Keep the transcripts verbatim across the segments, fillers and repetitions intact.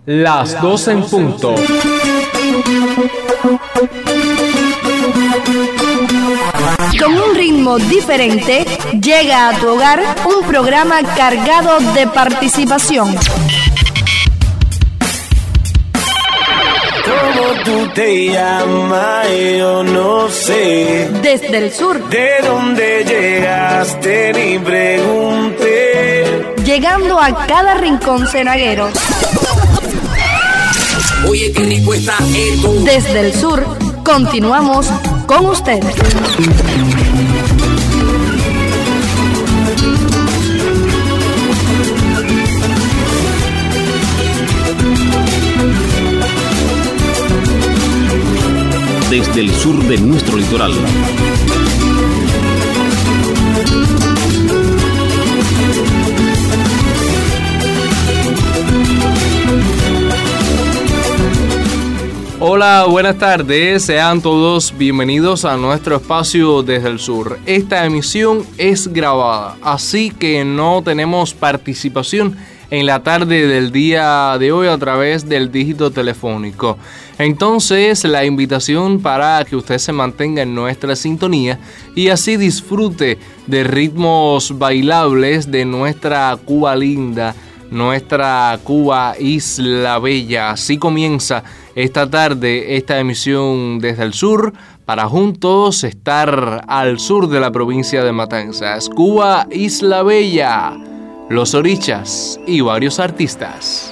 Las doce en punto. Con un ritmo diferente, llega a tu hogar un programa cargado de participación. ¿Cómo tú te llamas? Yo no sé. Desde el sur. ¿De dónde llegaste? Ni pregunté. Llegando a cada rincón cenaguero. Oye, qué rico está esto. Desde el sur, continuamos con ustedes. Desde el sur de nuestro litoral. Hola, buenas tardes, sean todos bienvenidos a nuestro espacio Desde el Sur. Esta emisión es grabada, así que no tenemos participación en la tarde del día de hoy a través del dígito telefónico. Entonces, la invitación para que usted se mantenga en nuestra sintonía y así disfrute de ritmos bailables de nuestra Cuba linda, nuestra Cuba Isla Bella. Así comienza esta tarde esta emisión Desde el Sur para juntos estar al sur de la provincia de Matanzas. Cuba Isla Bella, Los Orichas y varios artistas.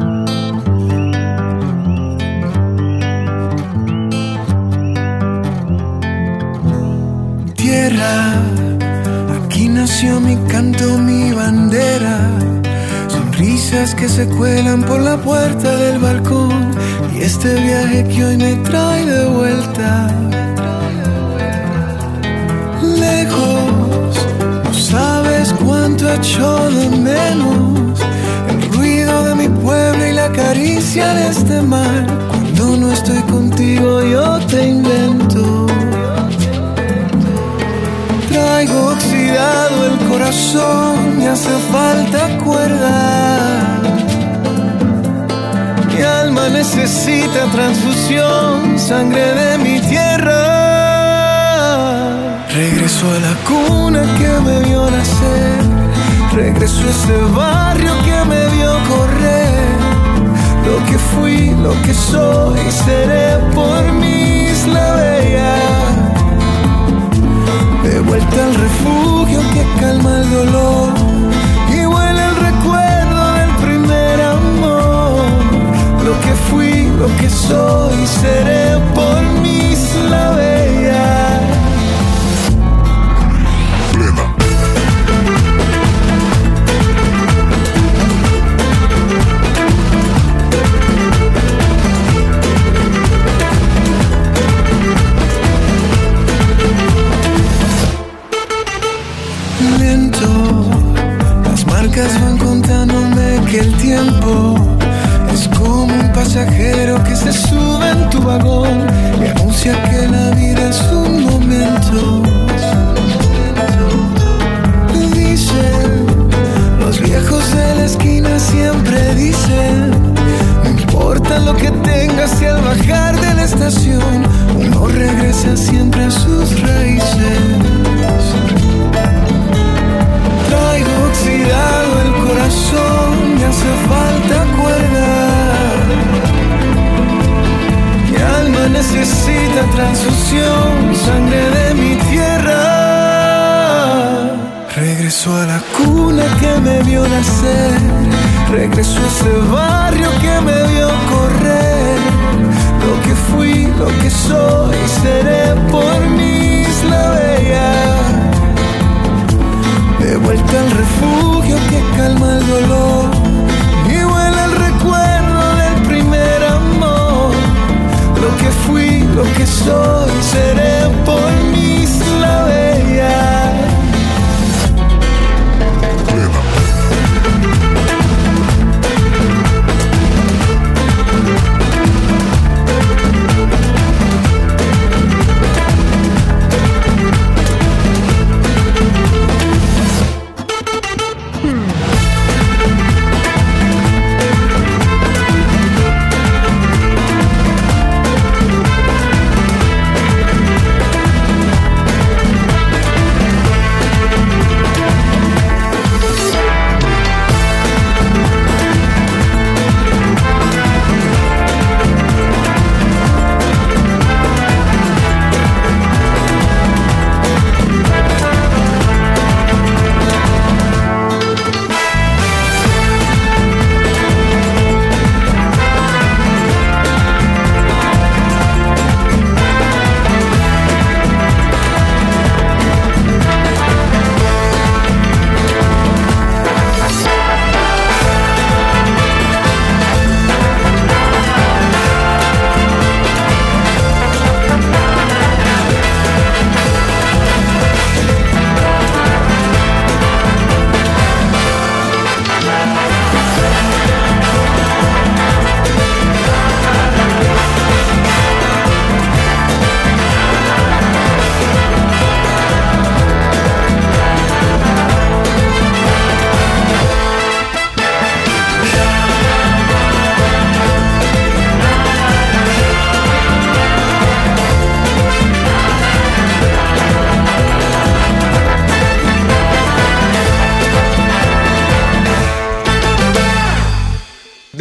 Tierra, aquí nació mi canto, mi bandera. Sonrisas que se cuelan por la puerta del balcón. Y este viaje que hoy me trae de vuelta. Lejos, no sabes cuánto echo de menos el ruido de mi pueblo y la caricia de este mar. Cuando no estoy contigo yo te invento. Traigo oxidado el corazón, me hace falta cuerda. Mi alma necesita transfusión, sangre de mi tierra. Regreso a la cuna que me vio nacer. Regreso a ese barrio que me vio correr. Lo que fui, lo que soy, seré por mi Isla Bella. De vuelta al refugio que calma el dolor. Y huele el recuerdo del primer amor. Lo que fui, lo que soy, seré por mi Isla Bella. Plena. Lento, las marcas van contándome que el tiempo es como un pasajero que se sube en tu vagón y anuncia que la vida es un momento. Dicen, los viejos de la esquina siempre dicen, no importa lo que tengas y al bajar de la estación, uno regresa siempre a sus raíces. Traigo oxidado el corazón, me hace falta cuerda. Mi alma necesita transfusión, sangre de mi tierra. Regreso a la cuna que me vio nacer. Regreso a ese barrio que me vio correr. Lo que fui, lo que soy, seré por mi Isla Bella. De vuelta al refugio que calma el dolor. Y huele el recuerdo del primer amor. Lo que fui, lo que soy, seré por mi Isla Bella. Plena.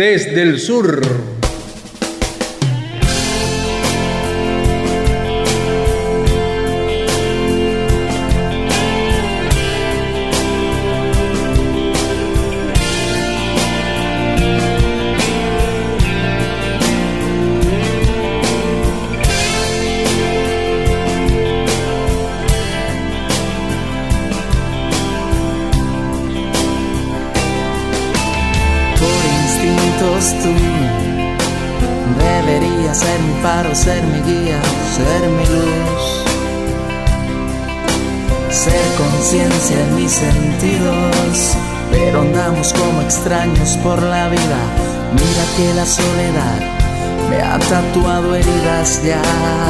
desde el sur. Tú deberías ser mi faro, ser mi guía, ser mi luz, ser conciencia en mis sentidos, pero andamos como extraños por la vida. Mira que la soledad me ha tatuado heridas ya.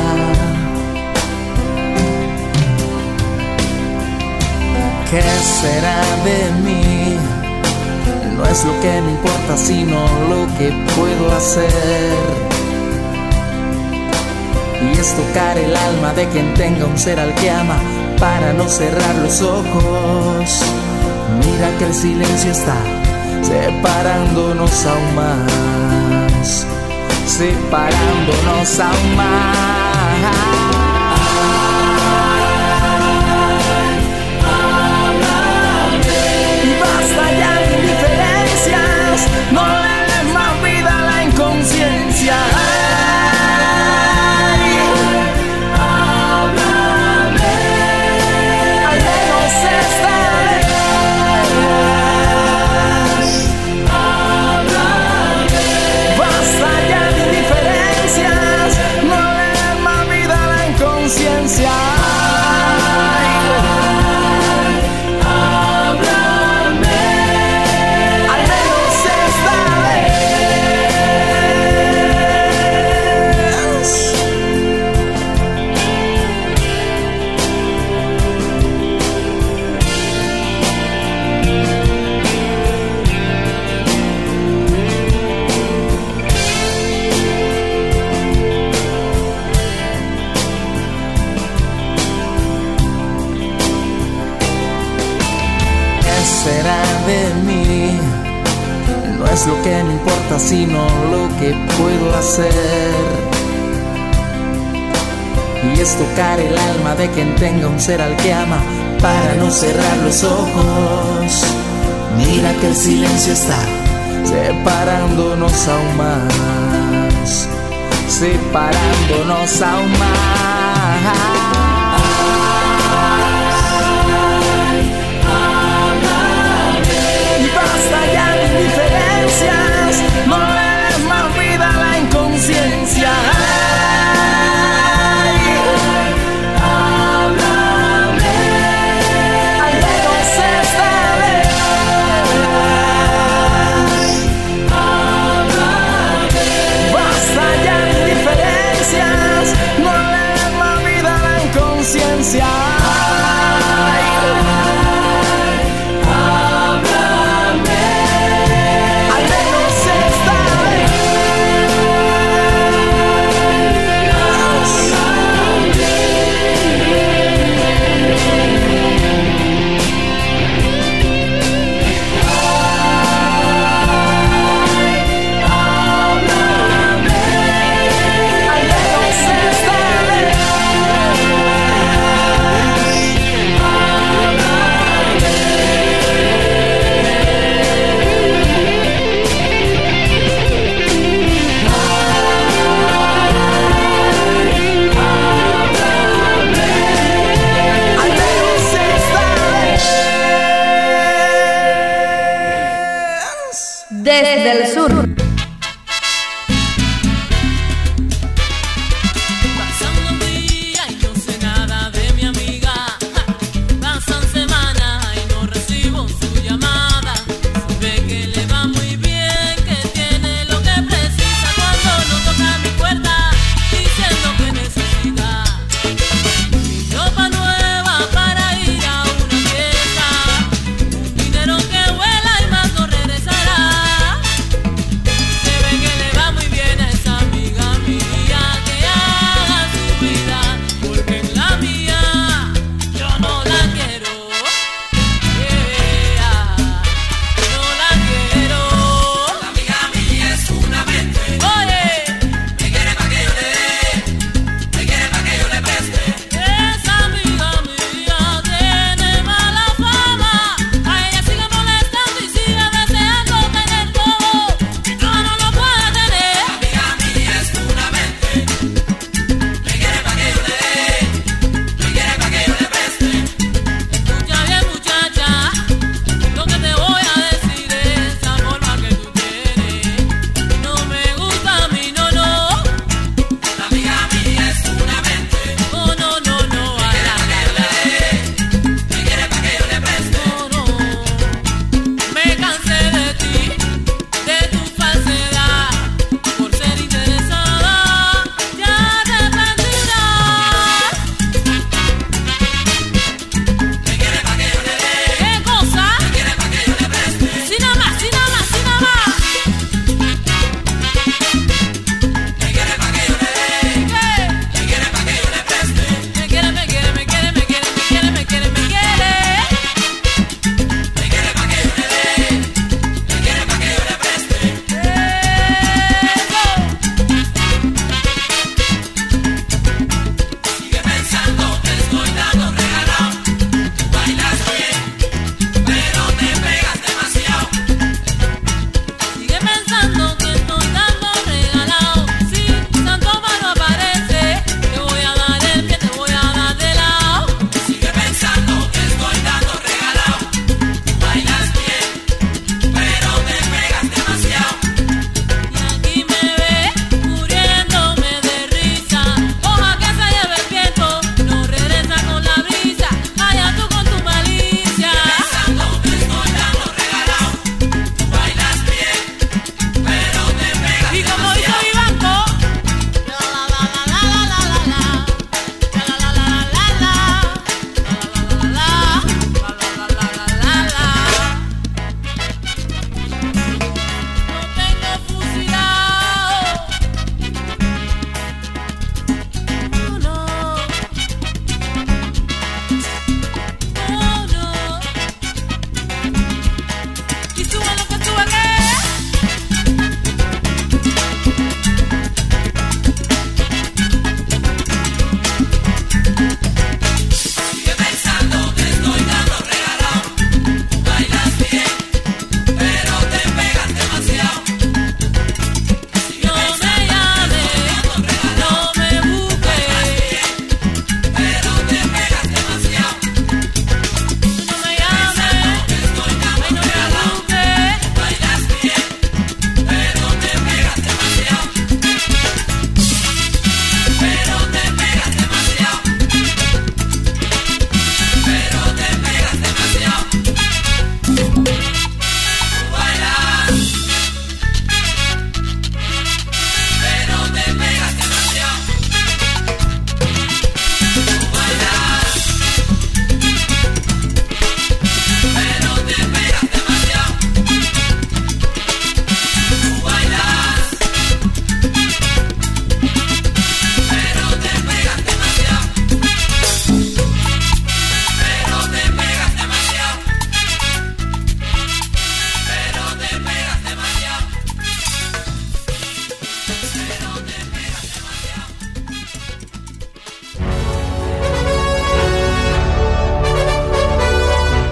¿Qué será de mí? No es lo que me importa, sino lo que puedo hacer. Y es tocar el alma de quien tenga un ser al que ama, para no cerrar los ojos. Mira que el silencio está separándonos aún más, separándonos aún más. No le des más vida a la inconsciencia. Ay, háblame, al menos esta vez. Háblame, basta ya de indiferencias. No le des más vida a la inconsciencia. Será de mí, no es lo que me importa, sino lo que puedo hacer. Y es tocar el alma de quien tenga un ser al que ama, para no cerrar los ojos. Mira que el silencio está separándonos aún más, separándonos aún más. Ya de indiferencias, no le des más vida a la inconsciencia. Ay, háblame, al menos esta vez. Háblame, basta ya de indiferencias, no le des más vida a la inconsciencia.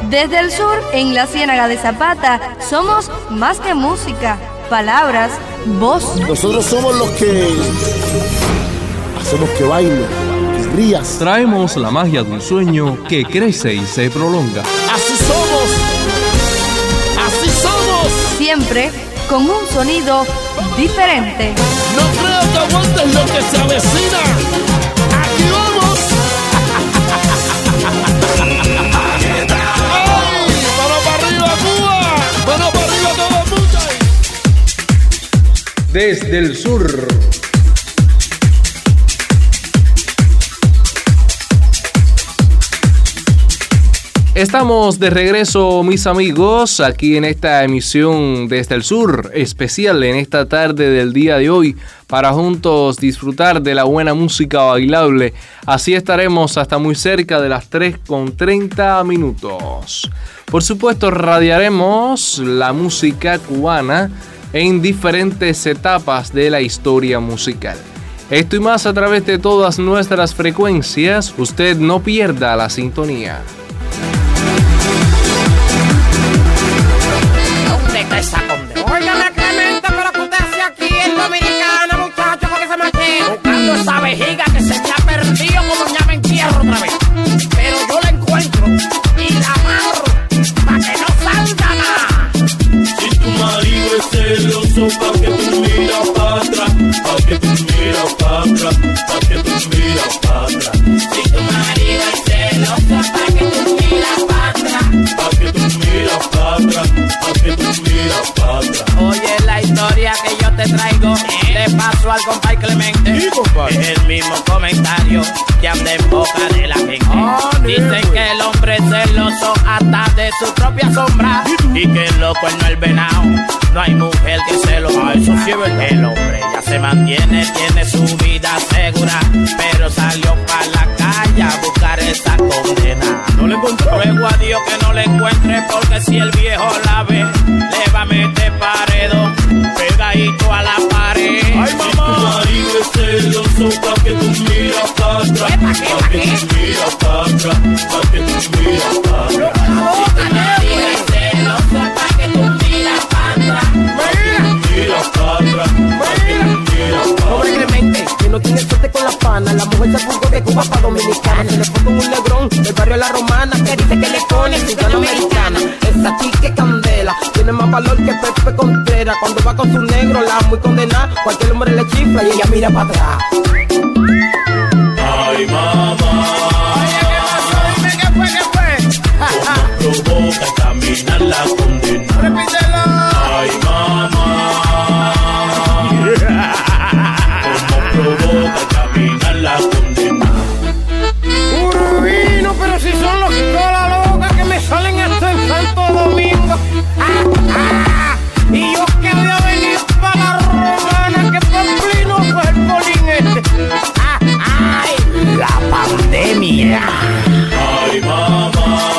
Desde el sur, en la Ciénaga de Zapata, somos más que música, palabras, voz. Nosotros somos los que hacemos que baile, que rías. Traemos la magia de un sueño que crece y se prolonga. Así somos, así somos. Siempre con un sonido diferente. No creo que aguantes lo que se avecina. Aquí vamos. ¡Ay! ¡Mano para arriba, Cuba! ¡Mano para arriba, todo el mundo! Desde el sur. Estamos de regreso, mis amigos, aquí en esta emisión Desde el Sur, especial en esta tarde del día de hoy, para juntos disfrutar de la buena música bailable. Así estaremos hasta muy cerca de las tres con treinta minutos. Por supuesto, radiaremos la música cubana en diferentes etapas de la historia musical. Esto y más a través de todas nuestras frecuencias. Usted no pierda la sintonía. Óigame, Clemente, pero que usted hace aquí en Dominicana, muchacho, porque se mantiene buscando esa vejiga que se me ha perdido como ya me entierro otra vez. Pero yo la encuentro y la amarro para que no salga nada. Si tu marido es celoso, pa' que tú miras para atrás, pa' que tú miras para atrás, pa' que tú miras para atrás. Si tu marido es celoso, pa' que tú miras para atrás, pa' que tú miras para atrás, pa' que tú miras para atrás. Oye la historia que yo te traigo, le paso al compay Clemente. Sí, compadre. Es el mismo comentario que anda en boca de la gente. Ah, Dicen que el hombre es celoso hasta de su propia sombra y que el loco no el venado. No hay mujer que se lo haga. Eso sí es verdad. El hombre ya se mantiene, tiene su vida segura, pero salió para la calle a buscar esa condena. No le encontró. Ruego a Dios que no le encuentre, porque si el viejo la ve, le va a meter paredón, pegadito a la pared. Ay, mamá. Si tu marido es celoso, pa' que tú miras para atrás, pa' que tú miras para atrás, pa' que tú miras para atrás. Si tu marido es celoso, pa' que tú miras para atrás, Pa' que tú miras para atrás, pa' que tú miras para Pobre atrás. Clemente, que no tiene suerte con las panas. La mujer se fugó de Cuba pa' Dominicana. Se le fue con un negrón del barrio La Romana, que dice que le pone ciudadana americana. Esa chica es candela, tiene más valor que Pepe Contreras. Cuando va con su negro, la muy condenada. Cualquier hombre le chifla y ella mira para atrás. Ay, mamá. Oye, ¿qué pasó? Dime qué fue, qué fue. Cómo provoca caminar la condena. Repítelo. Ay, mamá. Cómo provoca caminar la condena. Urbino, pero si son los cola loca que me salen hasta el Santo Domingo. Ah, ah, y yo que voy a venir para la Romana, que Pamplino fue el polín este. Ah, ay, la pandemia. Ay, mamá.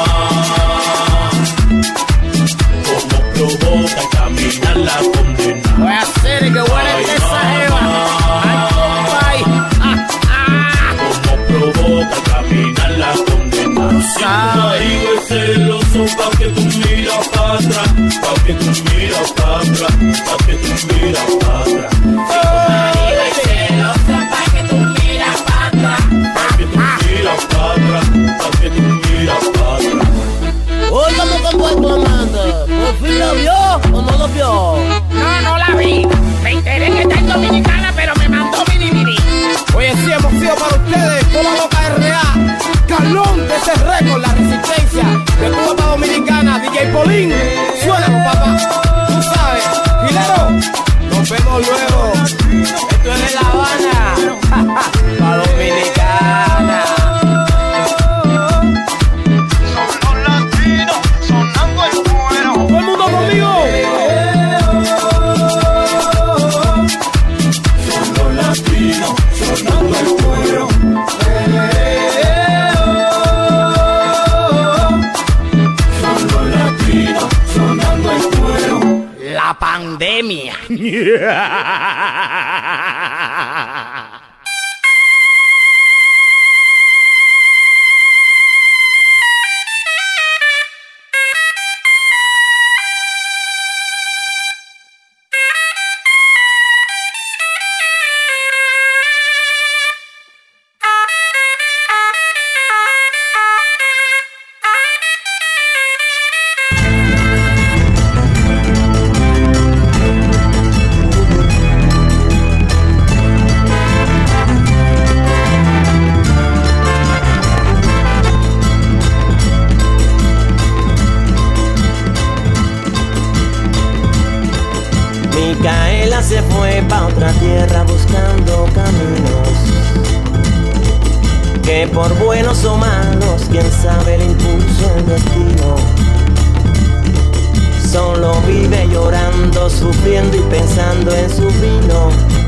Cómo provoca caminar la condena. Voy a hacer que huele Ay, esa jeva. Ay, compay. Ah, ah. Cómo provoca caminar la condena. Si tu marido es celoso, pa' que tú miras para atrás, pa' que tú miras para atrás, pa' que tú miras para atrás. Marido es celoso, pa' que tú miras para atrás. Pa' que tú miras para atrás, pa' que tú miras para atrás. Óigame que fue clamando. ¿Por fin lo vio o no lo vio? No, no la vi. Me enteré que está en Dominicana, pero me mandó mini mini. Oye, sí, hemos sido para ustedes, Cola Loca R A, Calón de ese récord, la resistencia, de Cuba para Dominicana, D J Polín, suena, papá, tú sabes, Hilero, nos vemos luego, esto es de La Habana, para Dominicana. Son los latinos sonando el cuero. Todo el mundo conmigo. Son los latinos sonando el cuero. Son los latinos sonando el cuero. La pandemia. que por buenos o malos, quién sabe el impulso del destino, solo vive llorando, sufriendo y pensando en su vino.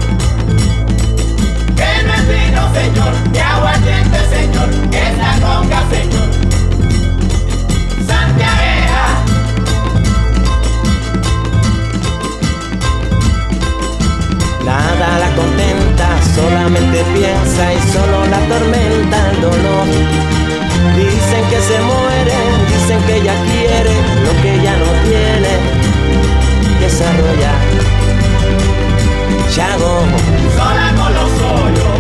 Que no es vino, señor, que aguardiente, señor, que es la conga, señor, santiaguera. Nada la contenta, solamente piensa y solo la atormenta el dolor. Dicen que se muere, dicen que ella quiere lo que ella no tiene, desarrollar. Chago, sola con los hoyos.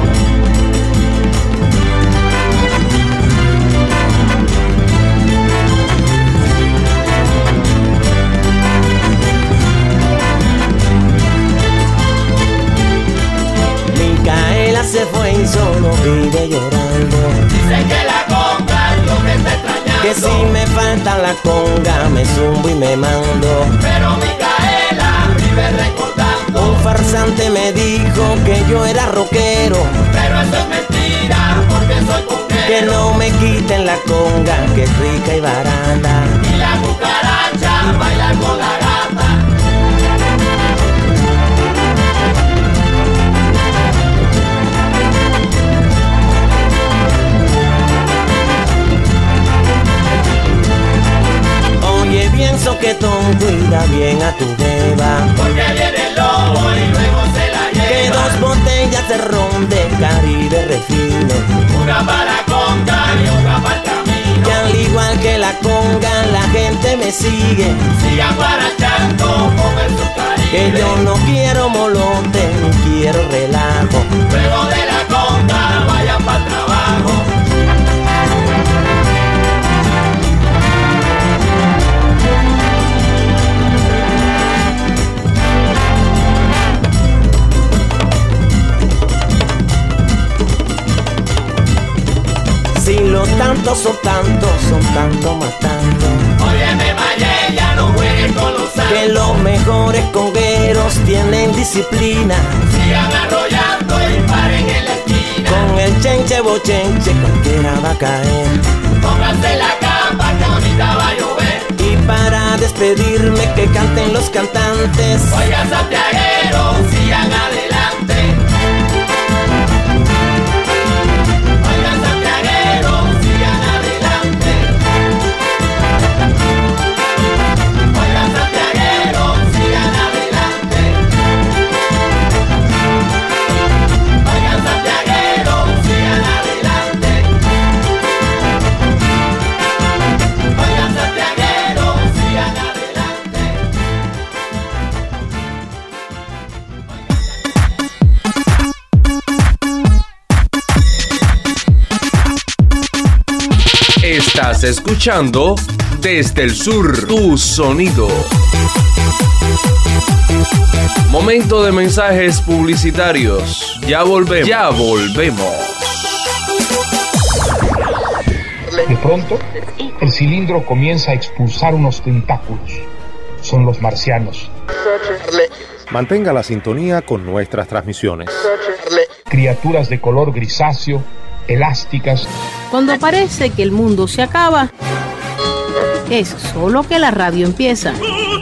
Micaela se fue y solo vive llorando. Dicen que la conga es lo que está extrañando, que si me falta la conga me zumbo y me mando. Pero Micaela vive recordando. Un farsante me dijo que yo era rockero, pero eso es mentira porque soy conguero. Que no me quiten la conga, que es rica y barata. Y la cucaracha baila con la gata. Oye bien soquetón, cuida bien a tu beba, porque viene el lobo y luego se la lleva. Que dos botellas de ron de Caribe refino, una para la conga y otra para el camino. Y al igual que la conga la gente me sigue, sigan guarachando con el Subcaribe. Que yo no quiero molote ni quiero relajo, luego de la conga vayan para el trabajo. Si los tantos son tantos, son tantos matando. Óyeme, Maye, ya no juegues con los santos. Que los mejores congueros tienen disciplina. Sigan arrollando y paren en la esquina. Con el chenche bochenche cualquiera va a caer. Pónganse la capa que ahorita va a llover. Y para despedirme que canten los cantantes. Oigan, santiagueros, sigan adelante. Estás escuchando Desde el Sur, tu sonido. Momento de mensajes publicitarios. Ya volvemos. Ya volvemos. De pronto, el cilindro comienza a expulsar unos tentáculos. Son los marcianos. Mantenga la sintonía con nuestras transmisiones. Criaturas de color grisáceo, elásticas. Cuando parece que el mundo se acaba, es solo que la radio empieza.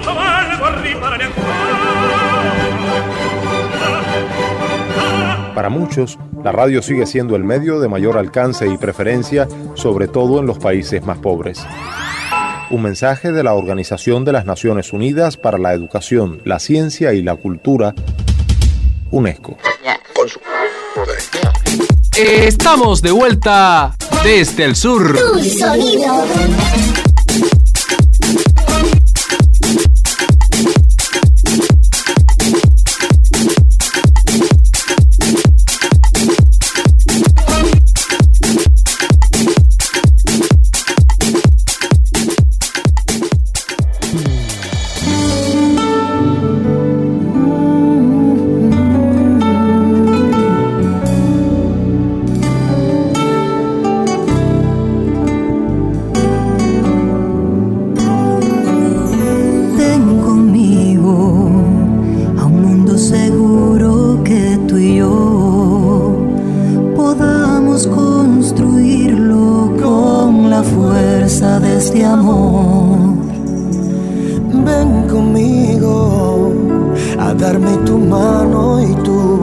Para muchos, la radio sigue siendo el medio de mayor alcance y preferencia, sobre todo en los países más pobres. Un mensaje de la Organización de las Naciones Unidas para la Educación, la Ciencia y la Cultura, UNESCO. Estamos de vuelta desde el sur. Tu sonido.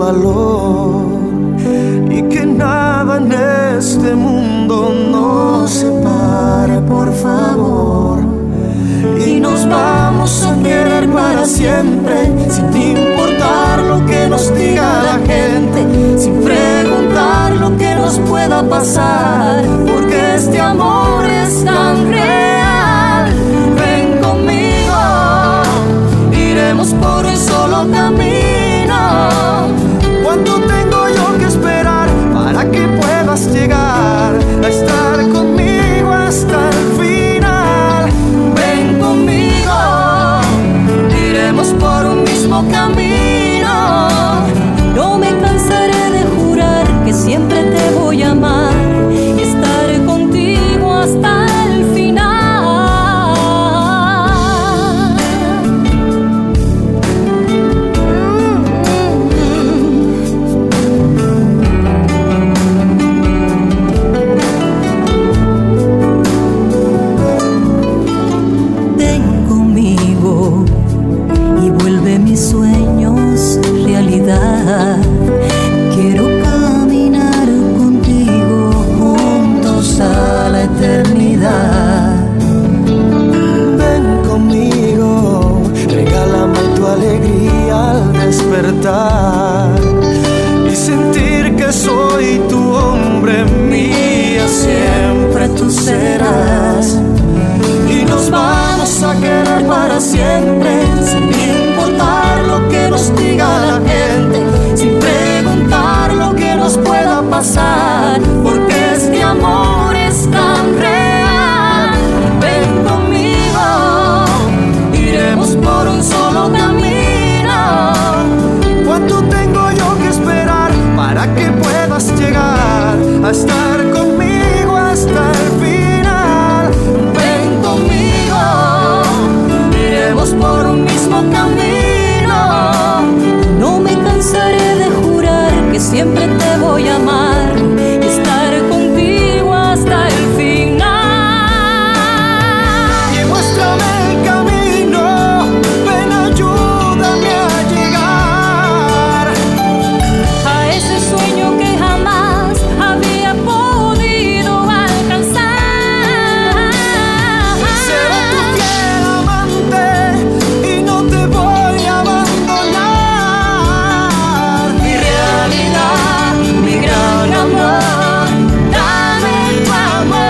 valor y que nada en este mundo nos separe, por favor. Y nos vamos a querer para siempre, sin importar lo que nos diga la gente, sin preguntar lo que nos pueda pasar, porque este amor es tan real. Ven conmigo, iremos por un solo camino. ¿Cuánto tengo yo que esperar para que puedas llegar a estar conmigo hasta el final? Ven conmigo, iremos por un mismo camino. No me cansaré de jurar que siempre te voy a amar y estaré contigo hasta el final. Ven conmigo y vuelve mis sueños realidad. Quiero caminar contigo juntos a la eternidad. Ven conmigo, regálame tu alegría al despertar y sentir que soy tu hombre, mía siempre tú serás. Y nos vamos a querer para siempre, sin importar lo que nos diga la gente, sin preguntar lo que nos pueda pasar, porque este amor es tan real. Ven conmigo, iremos por un solo camino. ¿Cuánto tengo yo que esperar para que puedas llegar a estar conmigo hasta el final? Ven conmigo, iremos por un mismo camino. No me cansaré de jurar que siempre te voy a amar y estar contigo hasta el final. Y muéstrame el camino, ven, ayúdame a llegar a ese sueño que jamás había podido alcanzar. Seré tu fiel amante y no te voy a abandonar. Mi realidad, mi gran amor, dame tu amor.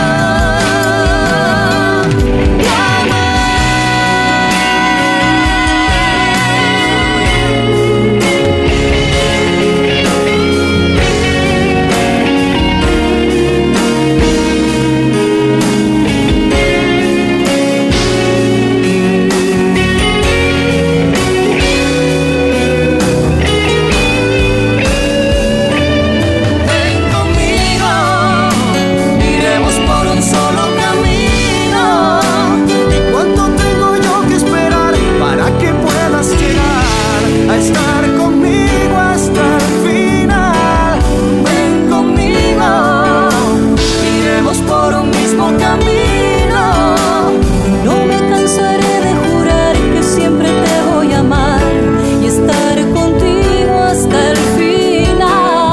Ven conmigo, iremos por un solo camino. ¿Y cuánto tengo yo que esperar para que puedas llegar a estar conmigo hasta el final? Ven conmigo, iremos por un mismo camino. No me cansaré de jurar que siempre te voy a amar y estar contigo hasta el final.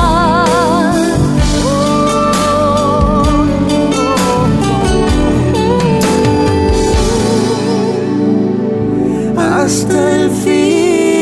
Hasta el final.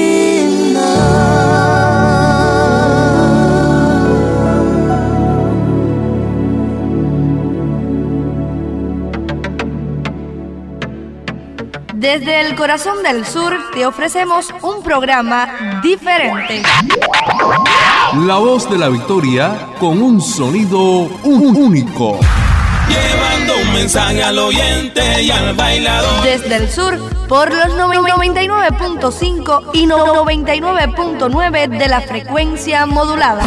Desde el corazón del sur te ofrecemos un programa diferente. La voz de la victoria con un sonido único. Llevando un mensaje al oyente y al bailador. Desde el sur, por los noventa y nueve punto cinco y noventa y nueve punto nueve de la frecuencia modulada.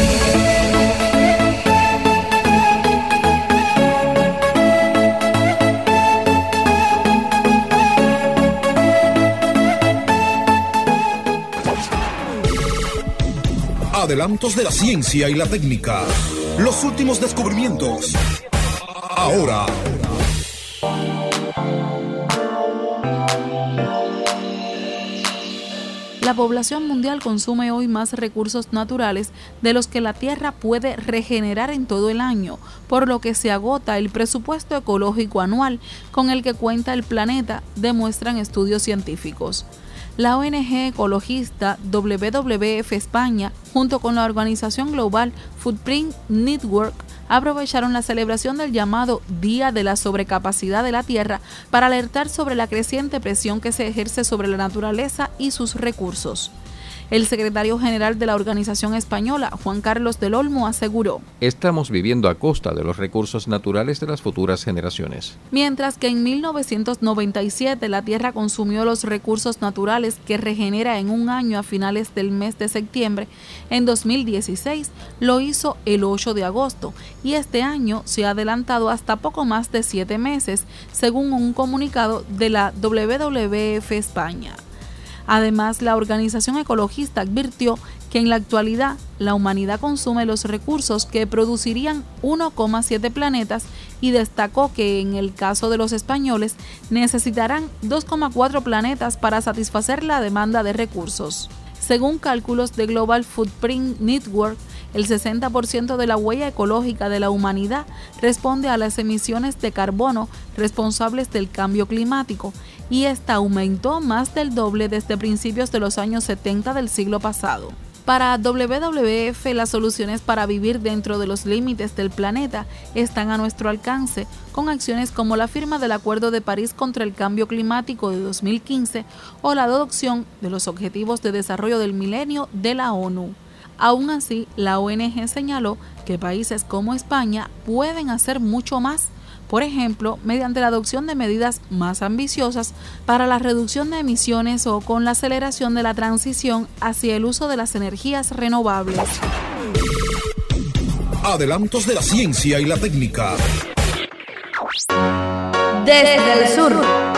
Adelantos de la ciencia y la técnica. Los últimos descubrimientos. Ahora. la población mundial consume hoy más recursos naturales de los que la Tierra puede regenerar en todo el año, por lo que se agota el presupuesto ecológico anual con el que cuenta el planeta, demuestran estudios científicos. La O N G ecologista W W F España, junto con la organización global Footprint Network, aprovecharon la celebración del llamado Día de la Sobrecapacidad de la Tierra para alertar sobre la creciente presión que se ejerce sobre la naturaleza y sus recursos. El secretario general de la organización española, Juan Carlos del Olmo, aseguró: estamos viviendo a costa de los recursos naturales de las futuras generaciones. Mientras que en mil novecientos noventa y siete la Tierra consumió los recursos naturales que regenera en un año a finales del mes de septiembre, en dos mil dieciséis lo hizo el ocho de agosto y este año se ha adelantado hasta poco más de siete meses, según un comunicado de la W W F España. Además, la organización ecologista advirtió que en la actualidad la humanidad consume los recursos que producirían uno coma siete planetas y destacó que en el caso de los españoles necesitarán dos coma cuatro planetas para satisfacer la demanda de recursos. Según cálculos de Global Footprint Network, el sesenta por ciento de la huella ecológica de la humanidad responde a las emisiones de carbono responsables del cambio climático, y esta aumentó más del doble desde principios de los años setenta del siglo pasado. Para W W F, las soluciones para vivir dentro de los límites del planeta están a nuestro alcance, con acciones como la firma del Acuerdo de París contra el Cambio Climático de dos mil quince o la adopción de los Objetivos de Desarrollo del Milenio de la ONU. Aún así, la O N G señaló que países como España pueden hacer mucho más, por ejemplo, mediante la adopción de medidas más ambiciosas para la reducción de emisiones o con la aceleración de la transición hacia el uso de las energías renovables. Adelantos de la ciencia y la técnica. Desde el sur.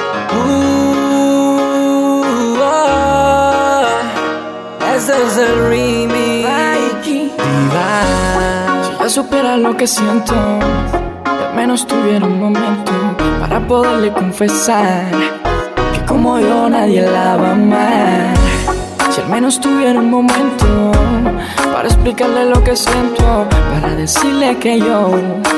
Uh, oh, ese es el remix. Diva. Si ya supiera lo que siento, al menos tuviera un momento para poderle confesar que como yo nadie la va a amar. Si al menos tuviera un momento para explicarle lo que siento, para decirle que yo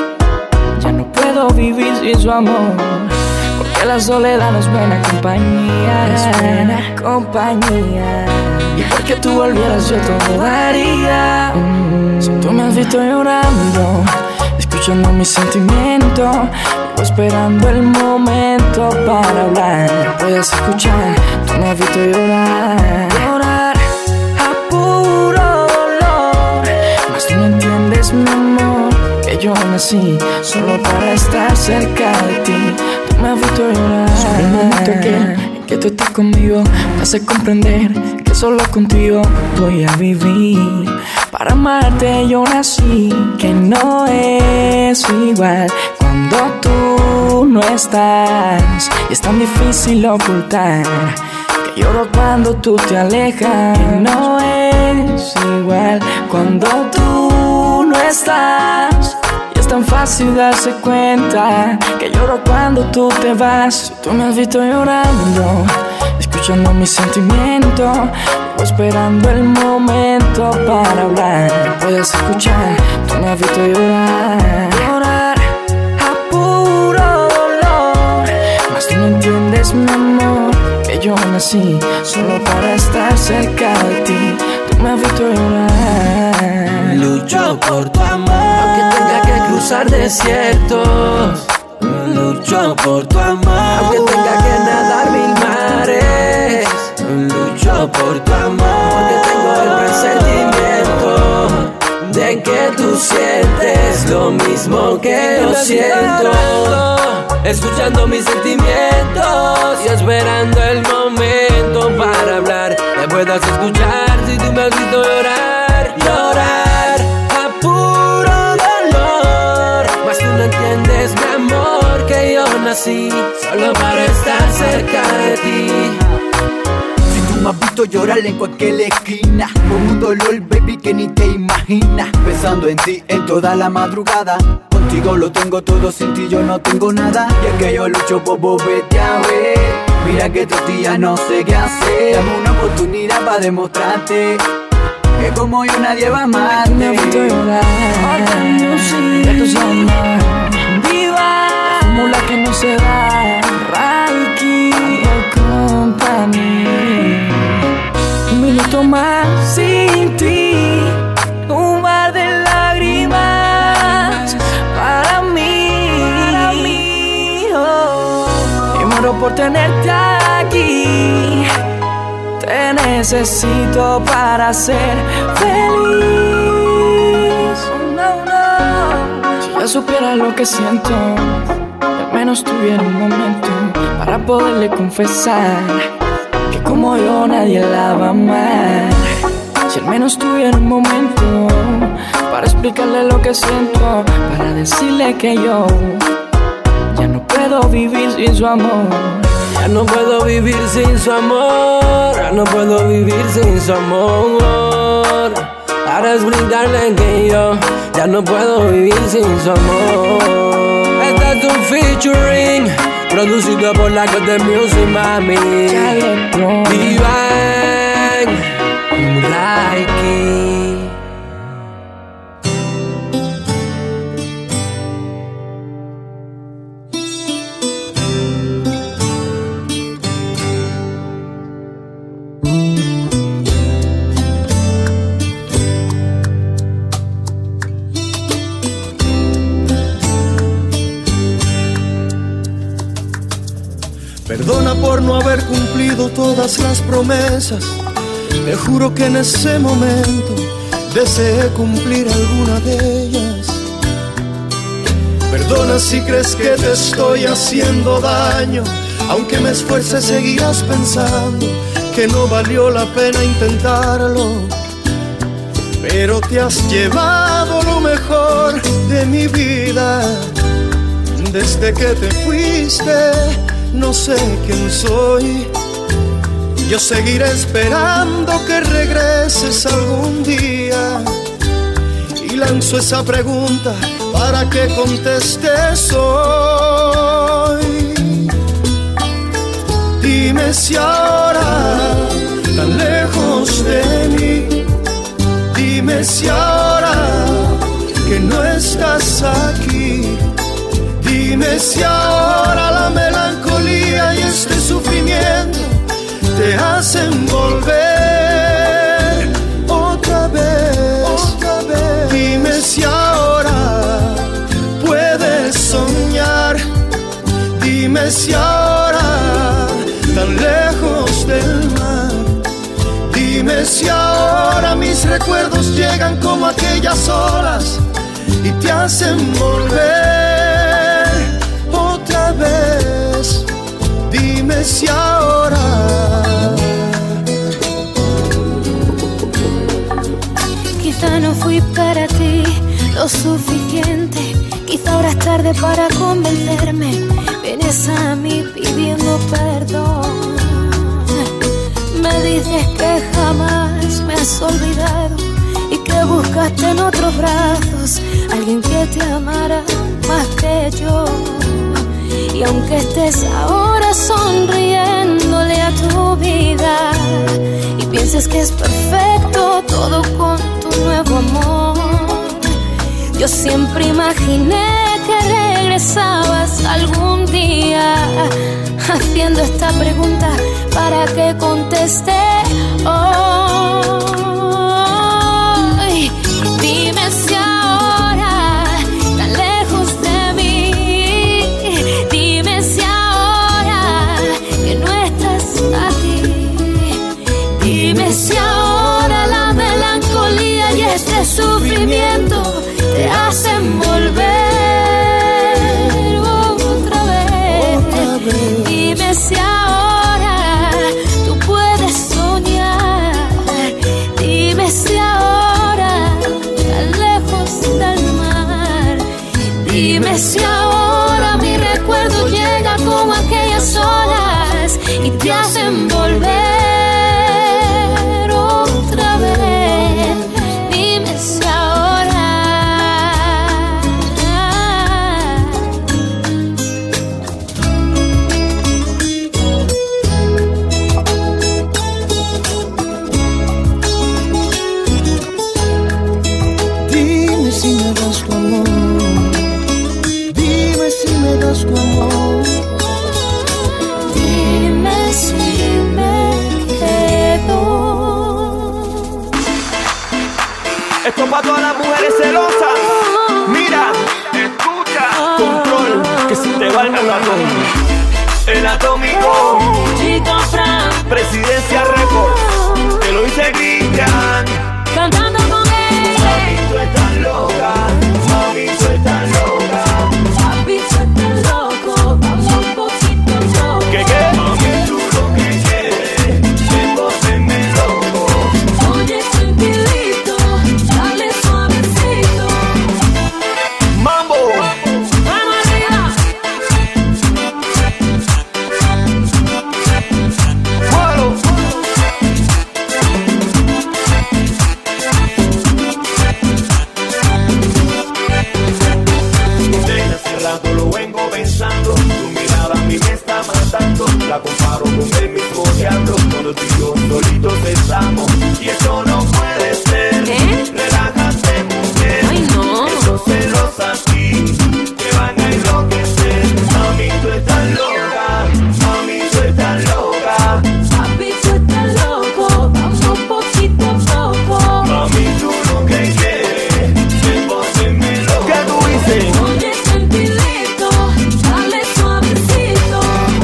ya no puedo vivir sin su amor, porque la soledad no es buena compañía, es buena compañía. Y porque tú volvieras yo todo daría. mm, Si tú me has visto llorando, escuchando mis sentimientos, vivo esperando el momento para hablar. No puedes escuchar, tú me has visto llorar, llorar a puro dolor. Mas tú no entiendes, mi amor, que yo nací solo para estar cerca de ti. Tú me has visto llorar. Sobre el momento que, en que tú estás conmigo, me hace comprender que solo contigo voy a vivir. Para amarte yo nací, que no es igual cuando tú no estás. Y es tan difícil ocultar que lloro cuando tú te alejas. Que no es igual cuando tú no estás. Y es tan fácil darse cuenta que lloro cuando tú te vas. Si tú me has visto llorando, escuchando mis sentimientos, vivo esperando el momento para hablar. No puedes escuchar, tú me has visto llorar, llorar a puro dolor. Mas tú no entiendes, mi amor, que yo nací solo para estar cerca de ti. Tú me has visto llorar. Lucho por tu amor, aunque tenga que cruzar desiertos. Lucho por tu amor, aunque tenga que nadar mil mares. Lucho por tu amor, porque tengo el presentimiento de que tú sientes lo mismo que yo siento. Escuchando mis sentimientos y esperando el momento para hablar. Me puedas escuchar si tú me has visto llorar, llorar a puro dolor. Mas tú no entiendes, mi amor, que yo nací solo para estar cerca de ti. Me has visto llorar en cualquier esquina, con un dolor, baby, que ni te imaginas. Pensando en ti en toda la madrugada. Contigo lo tengo todo, sin ti yo no tengo nada. Y es que yo lucho, bobo, vete a ver. Mira que estos días no sé qué hacer. Dame una oportunidad para demostrarte que como yo nadie va a amarte. Me apunto llorar de tus amor. Viva la fórmula que no se va. Raiki Company. Un minuto más sin ti. Un mar de lágrimas para mí, para mí, oh. Y muero por tenerte aquí. Te necesito para ser feliz. No, no. Si ya supiera lo que siento, al menos tuviera un momento para poderle confesar que como yo nadie la va a amar. Si al menos tuviera un momento para explicarle lo que siento, para decirle que yo ya no puedo vivir sin su amor. Ya no puedo vivir sin su amor. Ya no puedo vivir sin su amor. Para explicarle que yo ya no puedo vivir sin su amor. Este es un featuring producido por la Cote Music, mami. Divine Raiki. Perdona por no haber cumplido todas las promesas. Te juro que en ese momento deseé cumplir alguna de ellas. Perdona si crees que te estoy haciendo daño. Aunque me esfuerce seguirás pensando que no valió la pena intentarlo. Pero te has llevado lo mejor de mi vida. Desde que te fuiste no sé quién soy. Yo seguiré esperando que regreses algún día. Y lanzo esa pregunta para que contestes hoy. Dime si ahora, tan lejos de mí, dime si ahora que no estás aquí. Dime si ahora la melancolía y este sufrimiento te hacen volver otra vez, otra vez. Dime si ahora puedes soñar. Dime si ahora, tan lejos del mar. Dime si ahora mis recuerdos llegan como aquellas olas y te hacen volver otra vez. Dime si ahora. Quizá no fui para ti lo suficiente. Quizá ahora es tarde para convencerme. Vienes a mí pidiendo perdón. Me dices que jamás me has olvidado y que buscaste en otros brazos alguien que te amara más que yo. Y aunque estés ahora sonriéndole a tu vida y pienses que es perfecto todo con tu nuevo amor, yo siempre imaginé que regresabas algún día, haciendo esta pregunta para que conteste hoy. Dime si ahora, tan lejos de mí, dime si ahora que no estás aquí. Dime si ahora la melancolía y este sufrimiento te hacen volver otra vez. Otra vez. Dime si ahora tú puedes soñar. Dime si ahora, tan lejos del mar. Dime si ahora mi recuerdo llega como aquellas olas y te hacen volver otra vez. Dime si ahora. Esto para todas las mujeres celosas. Mira, escucha, control, que si te va el megatón. El atómico, Chico Fran, Presidencia Records, te lo dice Cristian. cantando con él. Mami, tú estás loca, mami, tú estás loca. Papi, tú estás loco, vamos un poquito loco. ¿Qué, qué? Mami, tú lo que quieres es volverme loco. Oye, tranquilito, dale suavecito. Mambo, vamos arriba. muero. Desde hace rato lo vengo pensando. Tu mirada a mí me está matando. La comparo con el mismo diablo. Cuando tú y yo solitos estamos. Y eso no puede ser. ¿Eh? Relájate, mujer. Ay, no. Esos celos así te van a enloquecer. Mami, tú estás loca. Mami, tú estás loca. Papi, tú estás loco, vamos un poquito loco. Mami, tú lo que quieres es volverme loco. ¿Qué tú dices? Oye, tranquilito, dale suavecito.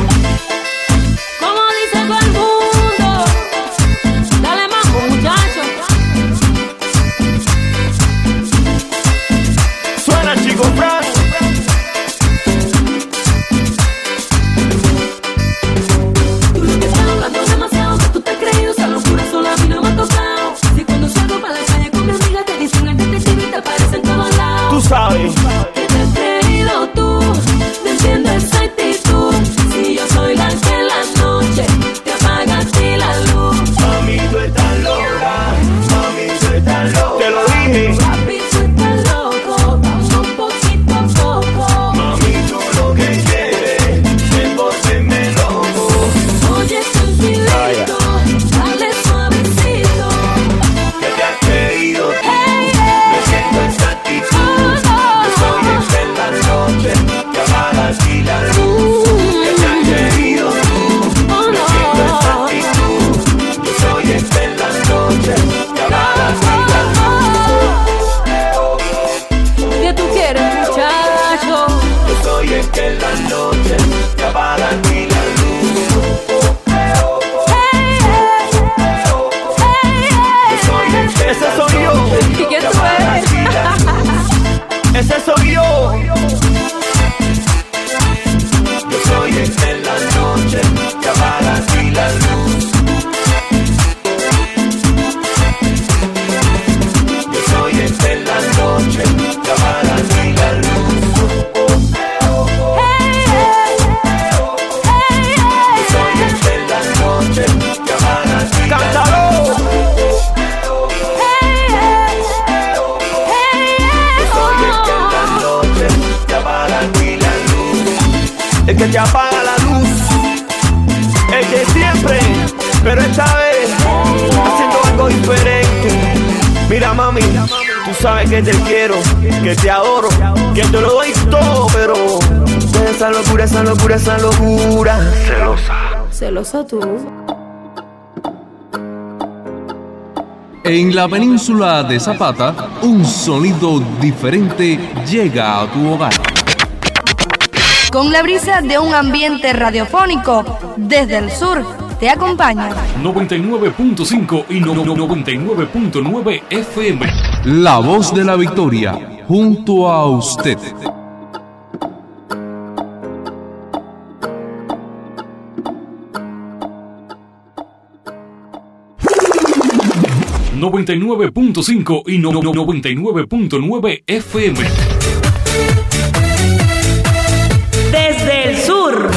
Como dice todo el mundo, dale mambo, muchacho. Suena, Chico Fran. Tú lo que estás hablando demasiado, que tú te has creído, esa locura sola a mí no me ha tocado. Si cuando salgo para la calle con mi amiga te dicen el detective y te aparece en todos lados. Tú sabes. ¿Qué te has creído tú? No entiendo esa actitud. Si yo soy la que en la noche te apaga a ti la luz. Mami, tú estás loca. Mami, tú estás loca. Te lo dije. Papi, tú estás loco, vamos un poquito a poco. Mami, tú lo que quieres es volverme loco. Oye, tranquilito, dale suavecito. ¿Qué te has creído? Hey, No siento esa actitud. Yo soy el que en la noche te apaga a ti la luz. ¿Qué te has creído? No siento esa actitud. Yo soy el que en la noche te apaga a ti la luz. ¿Qué tú quieres, muchacho? Yo soy el que en la noche te apaga a ti la luz. Yo soy el que ese soy yo. ¿Y quién tú eres? Ese soy yo. Yo soy el que en la noche te apaga a ti la luz. Yo soy el que en la noche te apaga a ti la luz. Yo soy el que en la noche te apaga a ti la luz. ¡Cántalo! Te apaga a ti la luz. El que te apaga la luz, el que siempre, pero esta vez haciendo algo diferente. Mira mami, tú sabes que te quiero, que te adoro, que te lo doy todo, pero esa locura, esa locura, esa locura. Celosa. Celosa tú. En la península de Zapata, un sonido diferente llega a tu hogar. Con la brisa de un ambiente radiofónico, desde el sur, te acompaña noventa y nueve punto cinco y no- no- noventa y nueve punto nueve F M. La voz de la victoria, junto a usted. noventa y nueve punto cinco y no- no- noventa y nueve punto nueve F M. Desde el sur.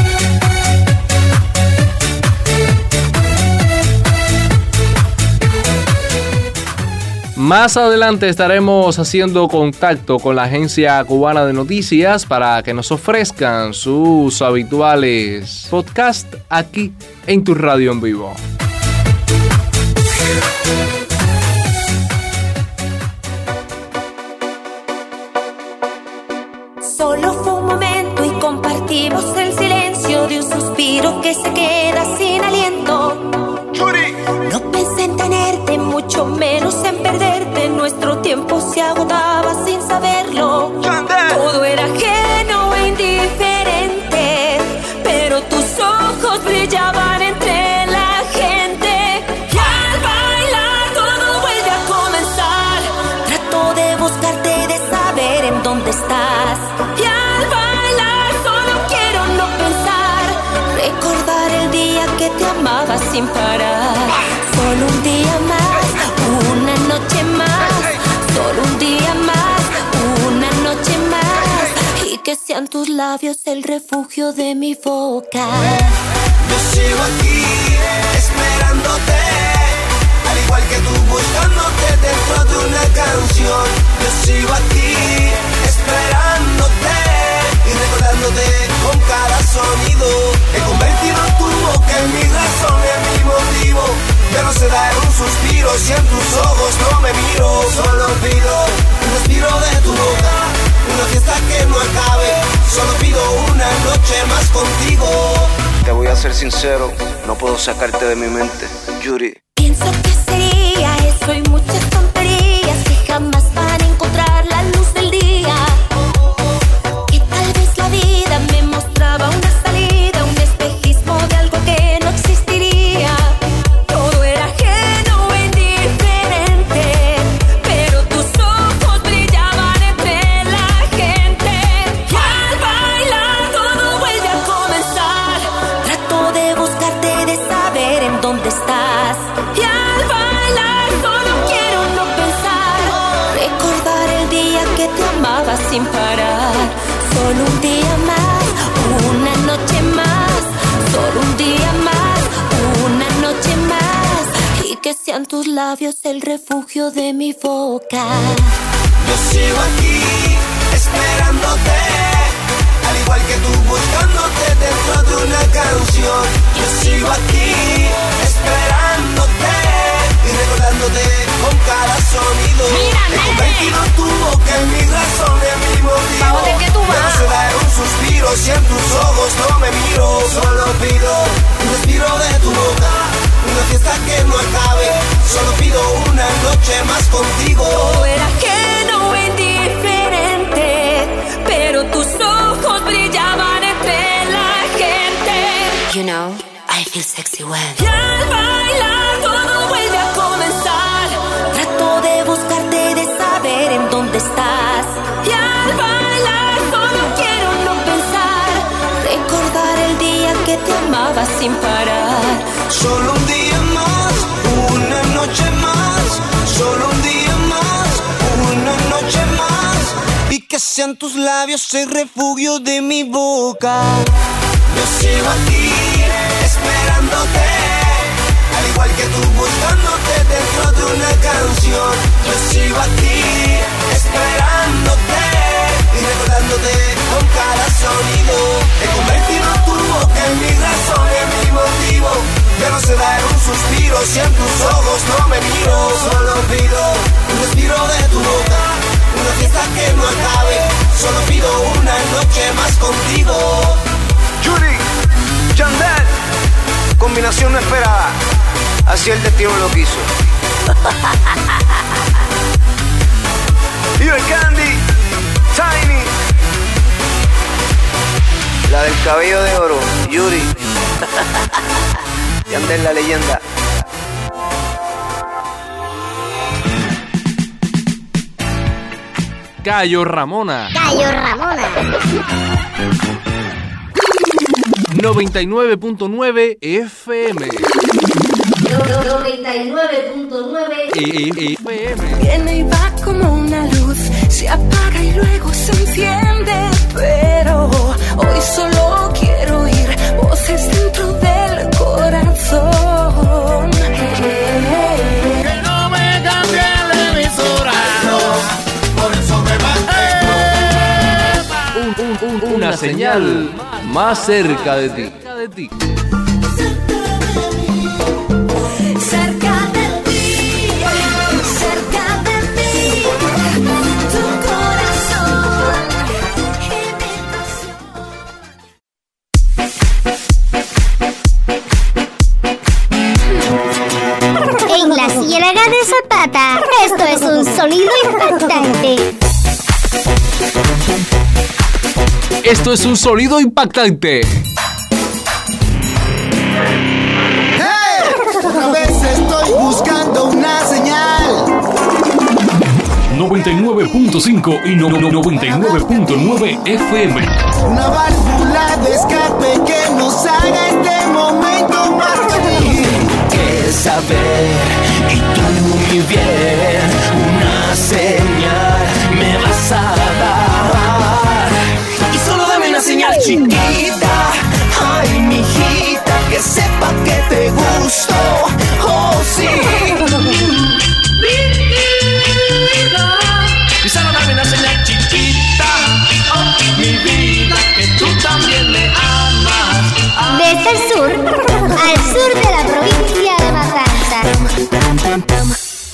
Más adelante estaremos haciendo contacto con la agencia cubana de noticias para que nos ofrezcan sus habituales podcasts aquí en tu radio en vivo. Solo fue un momento y compartimos el silencio de un suspiro que se queda sin aliento. No pensé en tenerte, mucho menos en perderte. Nuestro tiempo se agotaba sin saberlo. Todo era ajeno e indiferente, pero tus ojos brillaban entre la gente. Y al bailar todo vuelve a comenzar. Trato de buscarte, de saber en dónde estás. Y al bailar solo quiero no pensar, recordar el día que te amaba sin parar. Solo un día más, una noche más. Solo un día más, una noche más. Y que sean tus labios el refugio de mi boca. Yo sigo aquí, esperándote, al igual que tú buscándote dentro de una canción. Yo sigo aquí, esperándote y recordándote con cada sonido. He convertido tu boca en mi razón, en mi motivo. Ya no se da en un suspiro si en tus ojos no me miro. Solo pido un respiro de tu boca, una fiesta que no acabe. Solo pido una noche más contigo. Te voy a ser sincero, no puedo sacarte de mi mente, Yuri. Pienso que sería eso y muchas tonterías que jamás van a encontrar la luz del día. Que tal vez la vida me mostraba una salida, un espejismo de algo que no existiría. Todo era ajeno e indiferente, pero tus ojos brillaban entre la gente. Y al bailar todo vuelve a comenzar. Trato de buscarte, de saber en dónde estás. Y al bailar solo quiero no pensar, recordar el día que te amaba sin parar. Solo un día más, una noche más. Solo un día más, una noche más. Y que sean tus labios el refugio de mi boca. Yo sigo aquí, esperándote, al igual que tú buscándote dentro de una canción. Yo sigo aquí, esperándote y recordándote con cada sonido. He convertido tu boca en mi razón, en mi motivo. Ya no se da en un suspiro si en tus ojos no me miro. Solo pido un respiro de tu boca, una fiesta que no acabe. Solo pido una noche más contigo. Todo era ajeno e indiferente, pero tus ojos brillaban entre la gente. You know, I feel sexy when. Y al bailar todo vuelve a comenzar. Trato de buscarte, de saber en dónde estás. Y al bailar solo quiero no pensar, recordar el día que te amaba sin parar. Solo un día más, una noche más. Solo un día más, una noche más. Y que sean tus labios el refugio de mi boca. Yo sigo aquí, esperándote, al igual que tú buscándote dentro de una canción. Yo sigo aquí, esperándote y recordándote con cada sonido. He convertido tu boca en mi razón, en mi motivo. Ya no se da en un suspiro si en tus ojos no me miro. Solo pido un respiro de tu boca, una fiesta que no acabe. Solo pido una noche más contigo. Yuri, Yandel, combinación no esperada, así el destino lo quiso. Y el Candy, Tiny, la del cabello de oro, Yuri. Yandel la leyenda. Cayo Ramona. Cayo Ramona. noventa y nueve punto nueve F M. noventa y nueve punto nueve F M. Viene y va como una luz, se apaga y luego se enciende. Pero hoy solo quiero oír voces dentro del corazón. Que no me cambie la emisora, no, por eso me bajé. Un, un, un, una señal más cerca de ti. Cerca de ti, cerca de mí, tu corazón. En la Ciénaga de Zapata, esto es un sonido impactante. Esto es un sonido impactante. ¡Hey! Otra vez estoy buscando una señal. noventa y nueve punto cinco y no- no- noventa y nueve punto nueve F M. Una válvula de escape que nos haga este momento más feliz. Que saber y tú muy bien, una señal me vas a dar. Y solo dame una señal chiquita, ay mijita, que sepa que te gusto, oh sí. Y solo dame una señal chiquita, oh mi vida, que tú también me amas. Desde el sur al sur de la provincia de Matanzas.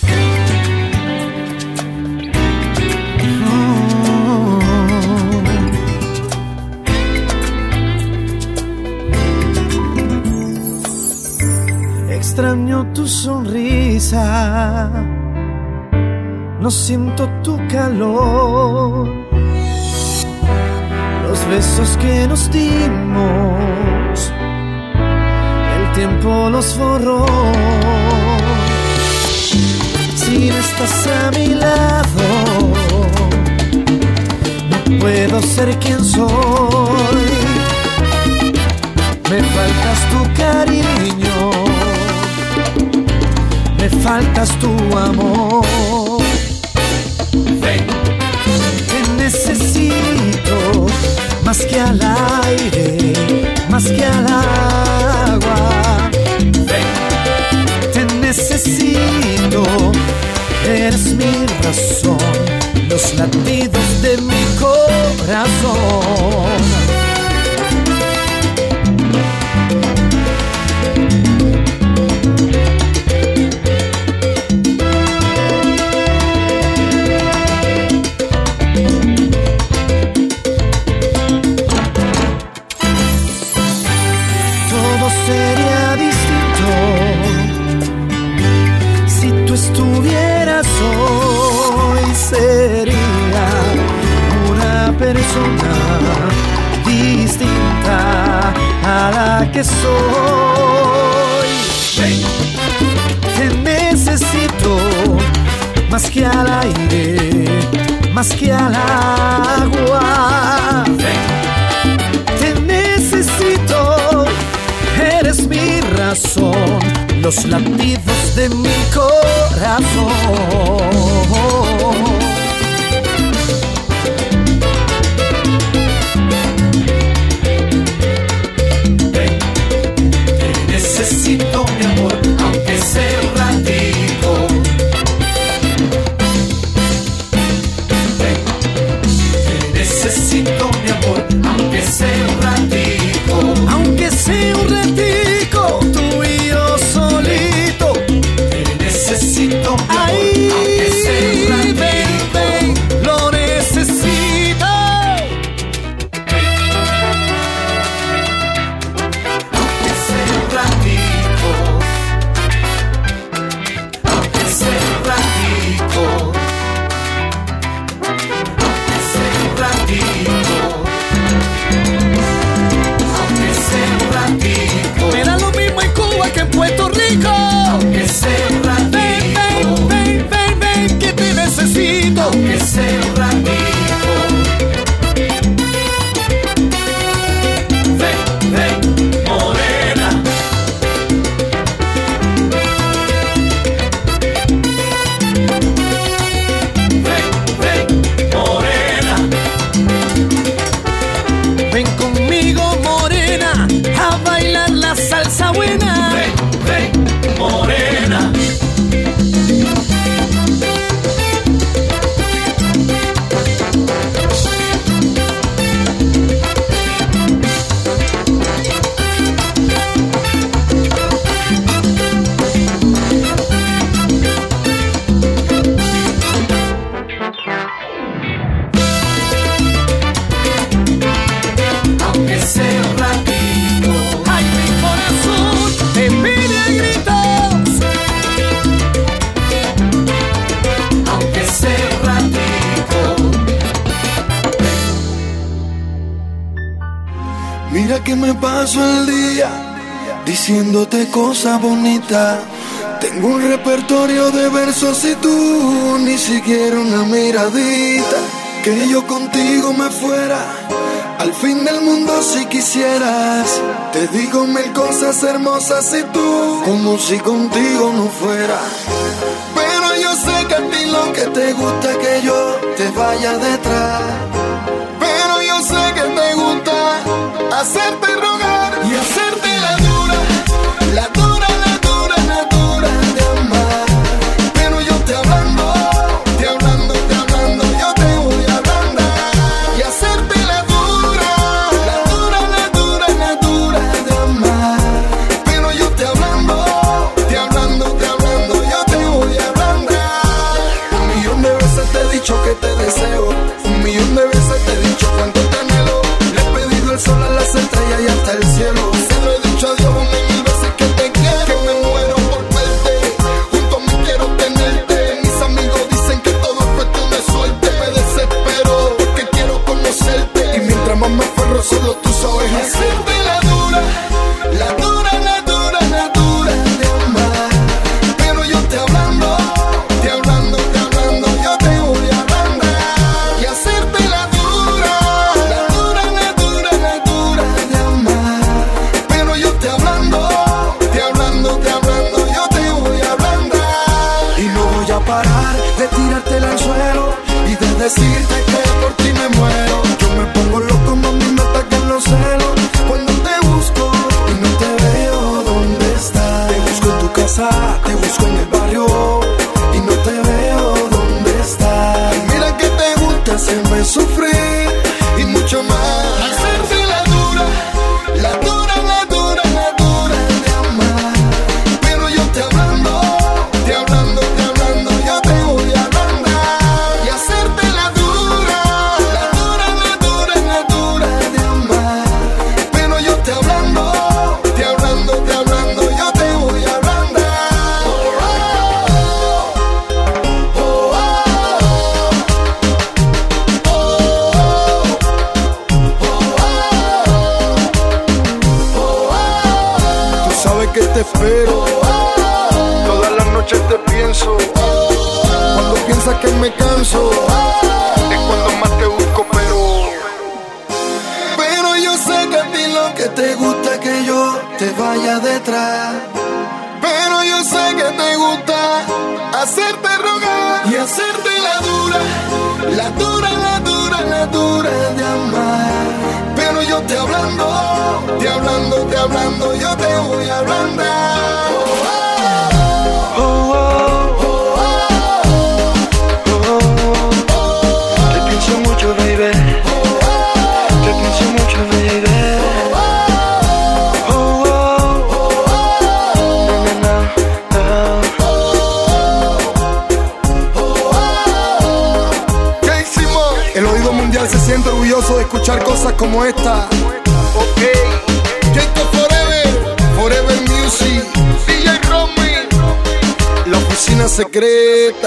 Extraño tu sonrisa, no siento tu calor, los besos que nos dimos, el tiempo los borró. Si no estás a mi lado, no puedo ser quien soy. Me faltas tu cariño, me faltas tu amor. Ven. Te necesito más que al aire, más que al agua. Ven. Te necesito, eres mi razón, los latidos de mi corazón. Sería distinto si tú estuvieras hoy. Sería una persona distinta a la que soy. Te necesito más que al aire, más que al agua. Te necesito, eres mi razón, los latidos de mi corazón. Ven, te necesito, mi amor, aunque sea un ratito. Ven, te necesito, mi amor, aunque sea un ratito. Aunque sea un ratico, tú y yo solito. Te necesito, mi amor, aunque sea un que me paso el día diciéndote cosas bonitas. Tengo un repertorio de versos y tú ni siquiera una miradita. Que yo contigo me fuera al fin del mundo si quisieras. Te digo mil cosas hermosas y tú como si contigo no fuera. Pero yo sé que a ti lo que te gusta es que yo te vaya detrás. Pero yo sé que te gusta hacerte rogar y hacerte la dura, la dura, la dura, la dura de amar. Pero yo te hablando, te hablando, te hablando, yo te voy a ablandar y hacerte la dura, la dura, la dura, la dura de amar. Pero yo te hablando, te hablando, te hablando, yo te voy a ablandar. Un millón de veces te he dicho que te deseo, un millón de veces te he dicho cuánto te anhelo. Le he pedido el sol a las estrellas y hasta el cielo. Se lo he dicho a Dios una y mil veces que te quiero, que me muero por verte. Junto a mí quiero tenerte. Mis amigos dicen que todo es cuestión de suerte. Me desespero porque quiero conocerte. Y mientras más me aferro solo tú sabes hacerte la dura, la dura, la dura, la dura de amar. Pero yo te hablando, te hablando, te hablando, yo te voy a ablandar y hacerte la dura, la dura, la dura, la dura de amar. Pero yo te hablando, te hablando, te hablando, yo te voy a ablandar. Y no voy a parar de tirarte el anzuelo y de decirte que por ti me muero. Yo me pongo loco, mami, me atacan los celos cuando te busco y no te veo. ¿Dónde estás? Te busco en tu casa, te busco en el barrio y no te veo. ¿Dónde estás? Y mira que te gusta hacerme sufrir y mucho más. Hacerte la dura, la dura, la dura, la dura de amar. Pero yo te hablando, te hablando, te hablando, yo te voy a ablandar y hacerte la dura, la dura, la dura, la dura de amar. Pero yo te hablando, te hablando, te hablando, yo te voy a ablandar. Oh, oh, oh, oh. Tú sabes que te espero, todas las noches te pienso. Cuando piensas que me canso, es cuando más te busco, pero Pero yo sé que a ti lo que te gusta es que yo te vaya detrás. Pero yo sé que te gusta hacerte rogar y hacerte la dura, la dura, la dura, la dura de amar. Pero yo te hablando, te hablando, te hablando, yo te voy a ablandar. Oh, oh, oh, oh, oh. Te pienso mucho, baby. Te pienso mucho, baby. Se siente orgulloso de escuchar cosas como esta. Ok, Jacob Forever, Forever Music, D J Romy, la oficina secreta.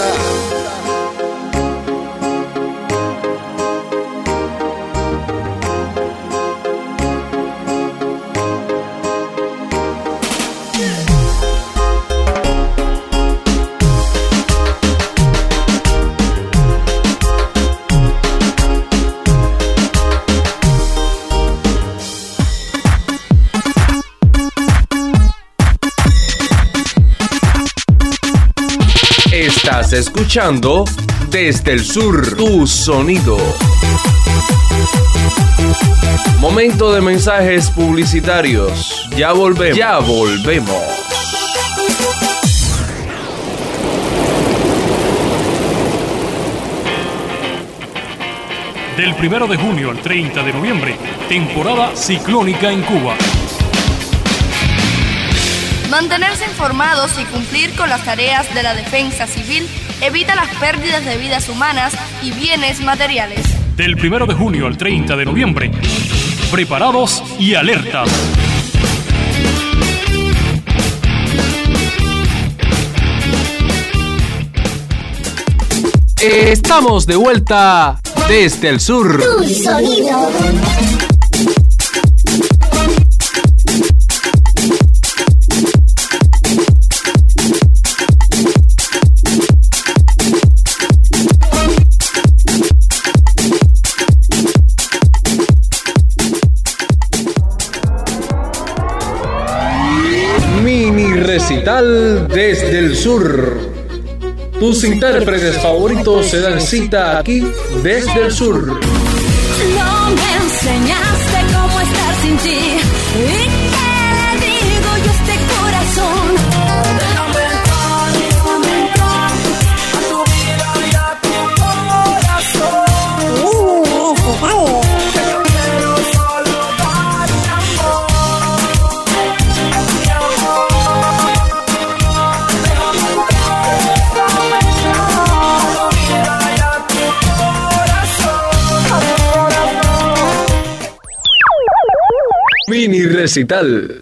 Estás escuchando Desde el Sur, tu sonido. Momento de mensajes publicitarios. Ya volvemos. Ya volvemos. Del primero de junio al treinta de noviembre, temporada ciclónica en Cuba. Mantenerse informados y cumplir con las tareas de la defensa civil evita las pérdidas de vidas humanas y bienes materiales. Del primero de junio al treinta de noviembre, preparados y alertas. Estamos de vuelta desde el sur. Tu sonido. recital desde el sur. Tus intérpretes favoritos se dan cita aquí desde el sur. No me enseñaste cómo estar sin ti. ¿Y qué le digo yo a este corazón? Déjame entrar, déjame entrar a tu vida y a tu corazón. Uh, que yo quiero solo darte amor. Mi amor. Déjame entrar, déjame entrar a tu vida y a tu corazón. Mini recital.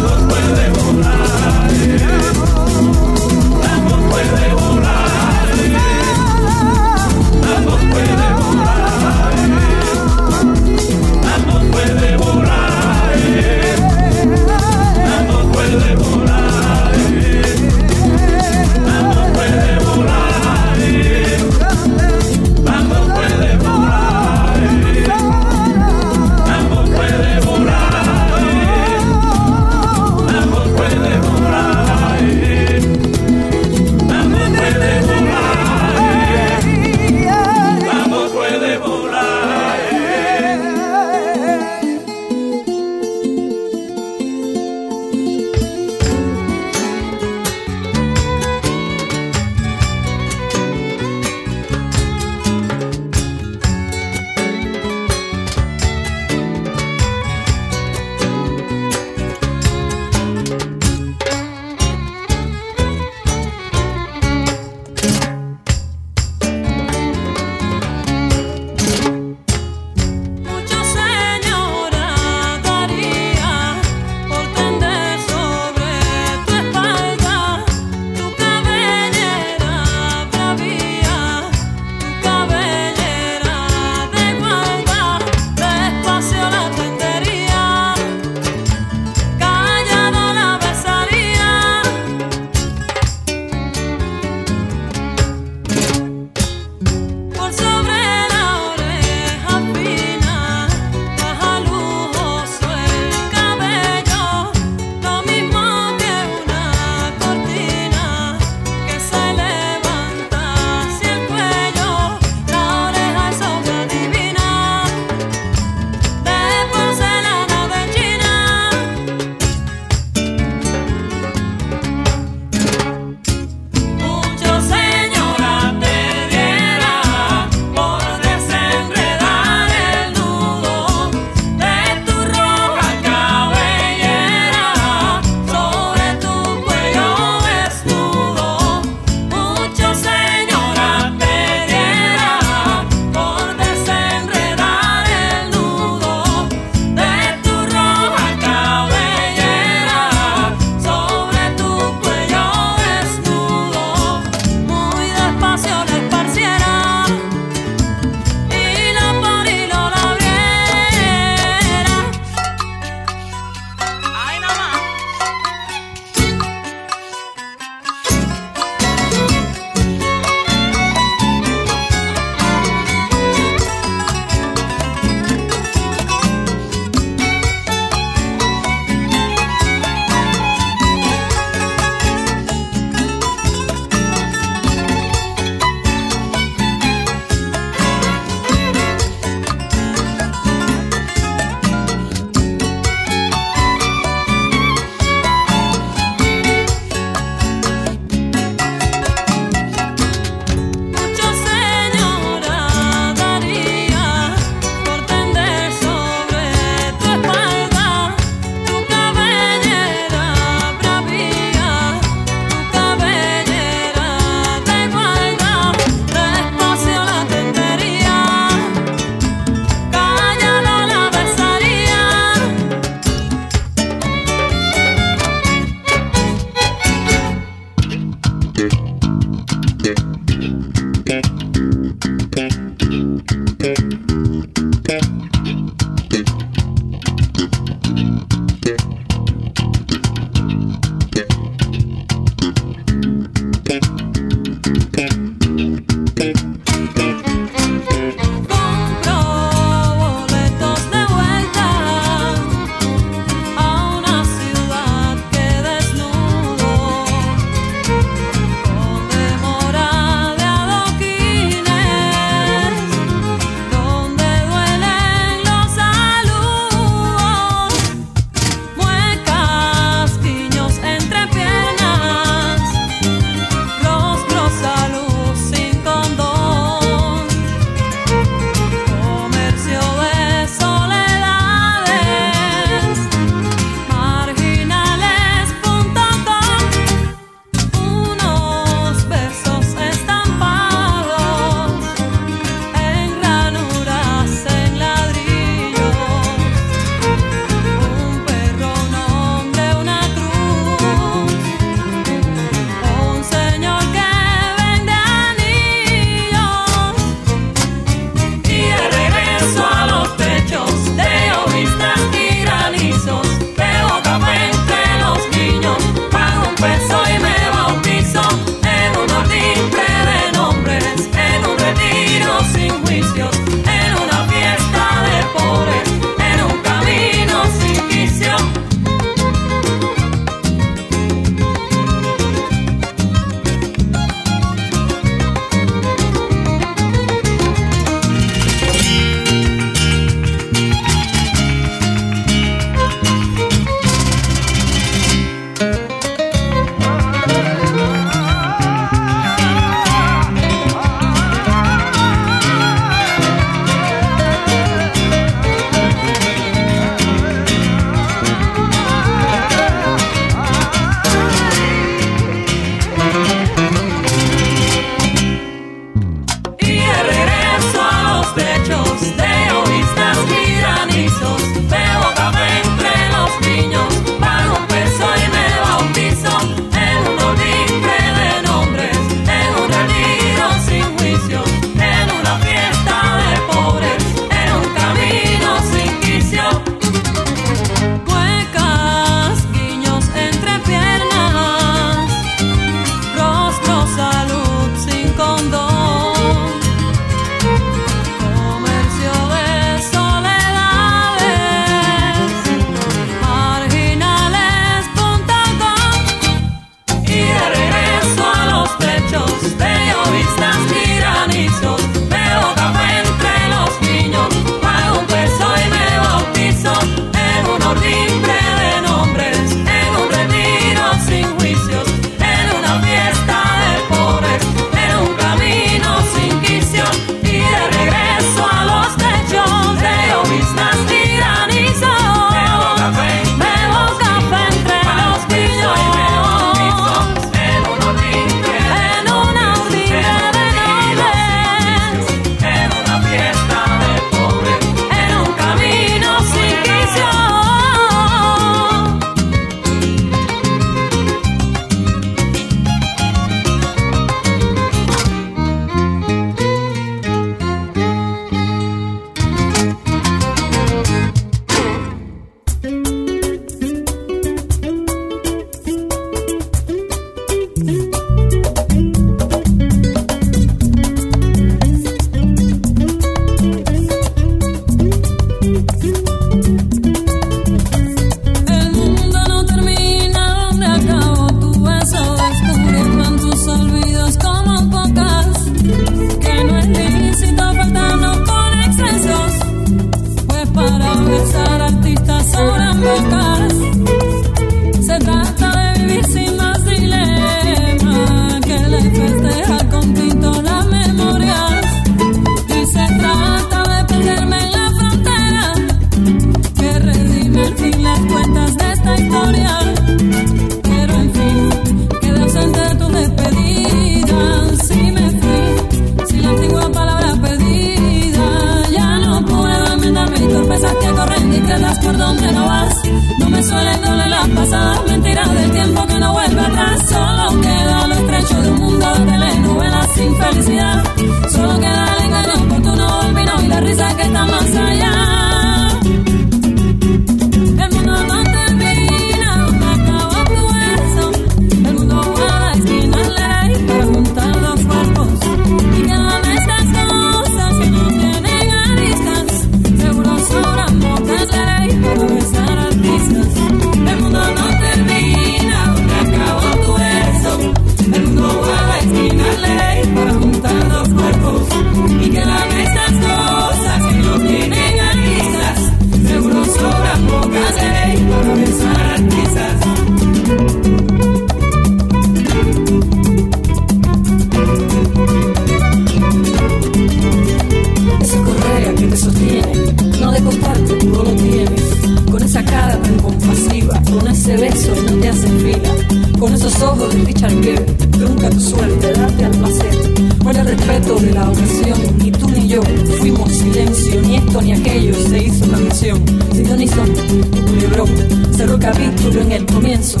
los ojos de Richard Gere, trunca tu suerte, date al placer. Fuera el respeto de la ocasión, ni tú ni yo fuimos silencio, ni esto ni aquello se hizo canción. Sintonizón, tu culebrón, cerró capítulo en el comienzo.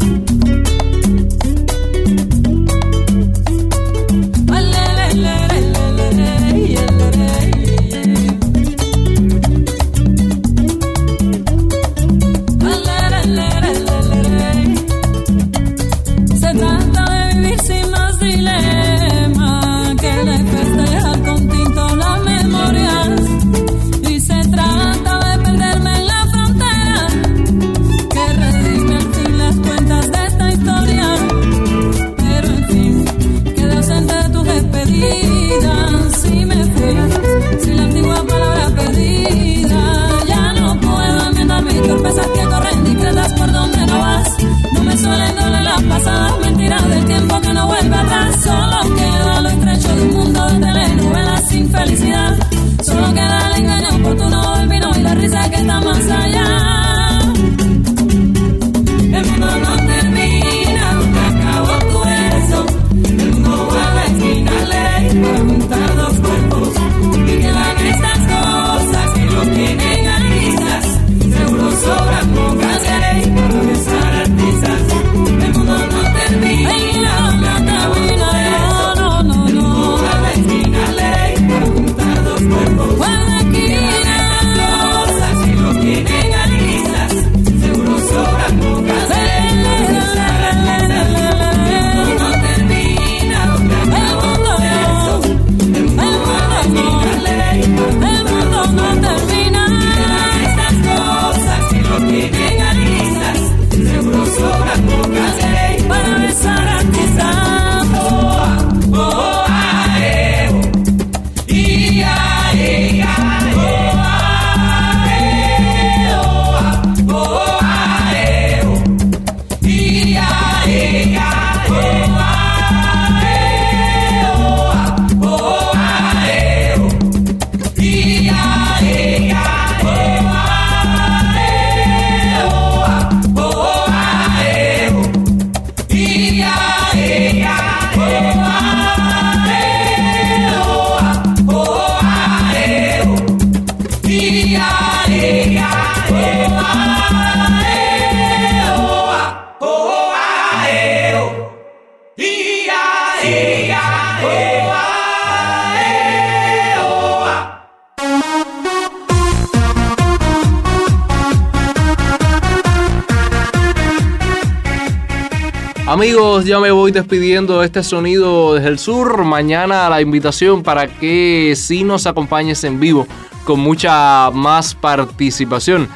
Amigos, ya me voy despidiendo de este sonido desde el sur. Mañana la invitación para que sí nos acompañes en vivo con mucha más participación.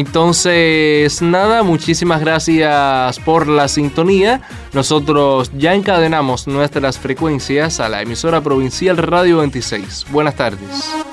Entonces, nada, muchísimas gracias por la sintonía. Nosotros ya encadenamos nuestras frecuencias a la emisora provincial Radio veintiséis. Buenas tardes.